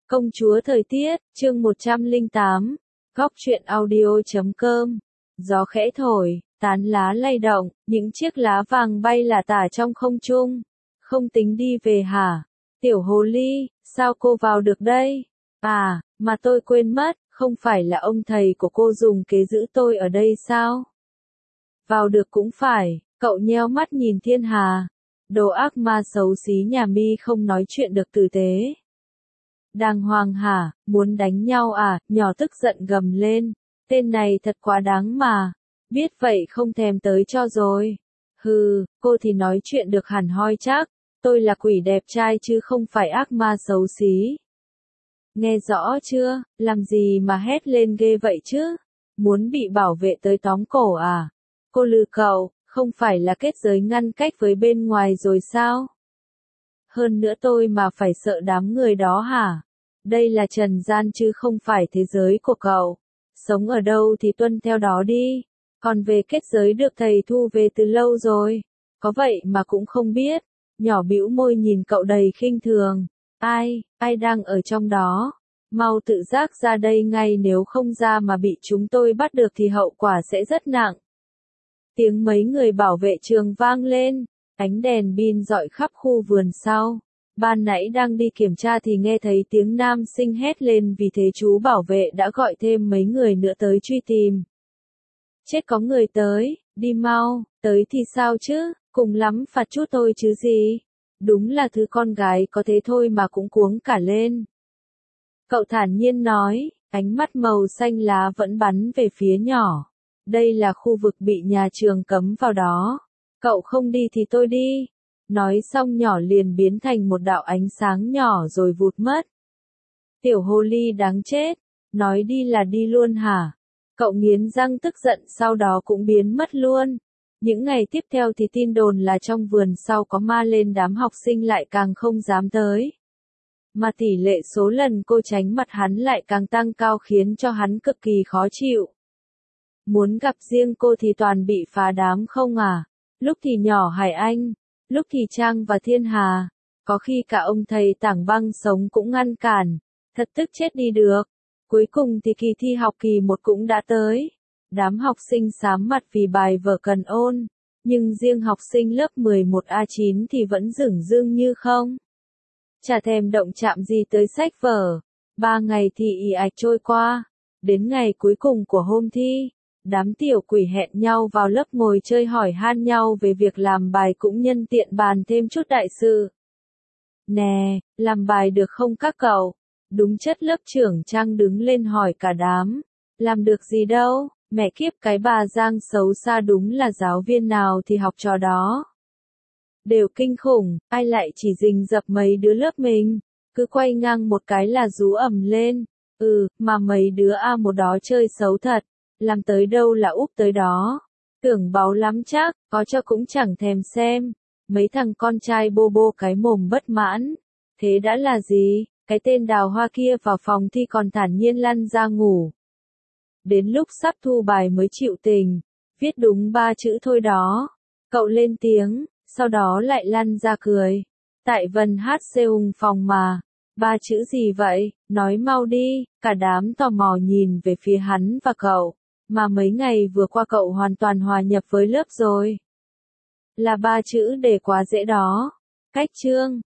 Công chúa thời tiết, chương 108, góc truyện audio.com. Gió khẽ thổi, tán lá lay động, những chiếc lá vàng bay lả tả trong không trung. Không tính đi về hả? Tiểu hồ ly, sao cô vào được đây? À, mà tôi quên mất, không phải là ông thầy của cô dùng kế giữ tôi ở đây sao? Vào được cũng phải, cậu nheo mắt nhìn thiên hà. Đồ ác ma xấu xí nhà mi không nói chuyện được tử tế. Đàng hoàng hả, muốn đánh nhau à, nhỏ tức giận gầm lên. Tên này thật quá đáng mà. Biết vậy không thèm tới cho rồi. Hừ, cô thì nói chuyện được hẳn hoi chắc. Tôi là quỷ đẹp trai chứ không phải ác ma xấu xí. Nghe rõ chưa, làm gì mà hét lên ghê vậy chứ? Muốn bị bảo vệ tới tóm cổ à? Cô lừa cậu, không phải là kết giới ngăn cách với bên ngoài rồi sao? Hơn nữa tôi mà phải sợ đám người đó hả? Đây là trần gian chứ không phải thế giới của cậu. Sống ở đâu thì tuân theo đó đi. Còn về kết giới được thầy thu về từ lâu rồi. Có vậy mà cũng không biết. Nhỏ bĩu môi nhìn cậu đầy khinh thường. Ai đang ở trong đó? Mau tự giác ra đây ngay, nếu không ra mà bị chúng tôi bắt được thì hậu quả sẽ rất nặng. Tiếng mấy người bảo vệ trường vang lên. Ánh đèn pin rọi khắp khu vườn sau. Ban nãy đang đi kiểm tra thì nghe thấy tiếng nam sinh hét lên, vì thế chú bảo vệ đã gọi thêm mấy người nữa tới truy tìm. Chết, có người tới, đi mau, tới thì sao chứ, cùng lắm phạt chút thôi chứ gì. Đúng là thứ con gái có thế thôi mà cũng cuống cả lên. Cậu thản nhiên nói, ánh mắt màu xanh lá vẫn bắn về phía nhỏ. Đây là khu vực bị nhà trường cấm vào đó. Cậu không đi thì tôi đi. Nói xong nhỏ liền biến thành một đạo ánh sáng nhỏ rồi vụt mất. Tiểu hồ ly đáng chết, nói đi là đi luôn hả? Cậu nghiến răng tức giận, sau đó cũng biến mất luôn. Những ngày tiếp theo thì tin đồn là trong vườn sau có ma lên, đám học sinh lại càng không dám tới. Mà tỷ lệ số lần cô tránh mặt hắn lại càng tăng cao, khiến cho hắn cực kỳ khó chịu. Muốn gặp riêng cô thì toàn bị phá đám không à? Lúc thì nhỏ Hải Anh, lúc thì Trang và Thiên Hà, có khi cả ông thầy Tảng Băng sống cũng ngăn cản, thật tức chết đi được. Cuối cùng thì kỳ thi học kỳ 1 cũng đã tới. Đám học sinh xám mặt vì bài vở cần ôn, nhưng riêng học sinh lớp 11A9 thì vẫn dửng dưng như không. Chả thèm động chạm gì tới sách vở. 3 ngày thì ì ạch trôi qua. Đến ngày cuối cùng của hôm thi, đám tiểu quỷ hẹn nhau vào lớp ngồi chơi hỏi han nhau về việc làm bài, cũng nhân tiện bàn thêm chút đại sự. Nè, làm bài được không các cậu? Đúng chất lớp trưởng Trang đứng lên hỏi cả đám. Làm được gì đâu, mẹ kiếp, cái bà Giang xấu xa, đúng là giáo viên nào thì học trò đó. Đều kinh khủng, ai lại chỉ rình rập mấy đứa lớp mình, cứ quay ngang một cái là rú ầm lên. Mà mấy đứa A1 đó chơi xấu thật, làm tới đâu là úp tới đó. Tưởng báu lắm chắc, có cho cũng chẳng thèm xem. Mấy thằng con trai bô bô cái mồm bất mãn. Thế đã là gì, cái tên Đào Hoa kia vào phòng thi còn thản nhiên lăn ra ngủ. Đến lúc sắp thu bài mới chịu tình, viết đúng 3 chữ thôi đó. Cậu lên tiếng, sau đó lại lăn ra cười. Tại Vân hát seung phòng mà. 3 chữ gì vậy, nói mau đi. Cả đám tò mò nhìn về phía hắn và cậu. Mà mấy ngày vừa qua cậu hoàn toàn hòa nhập với lớp rồi. Là 3 chữ để quá dễ đó. Cách chương.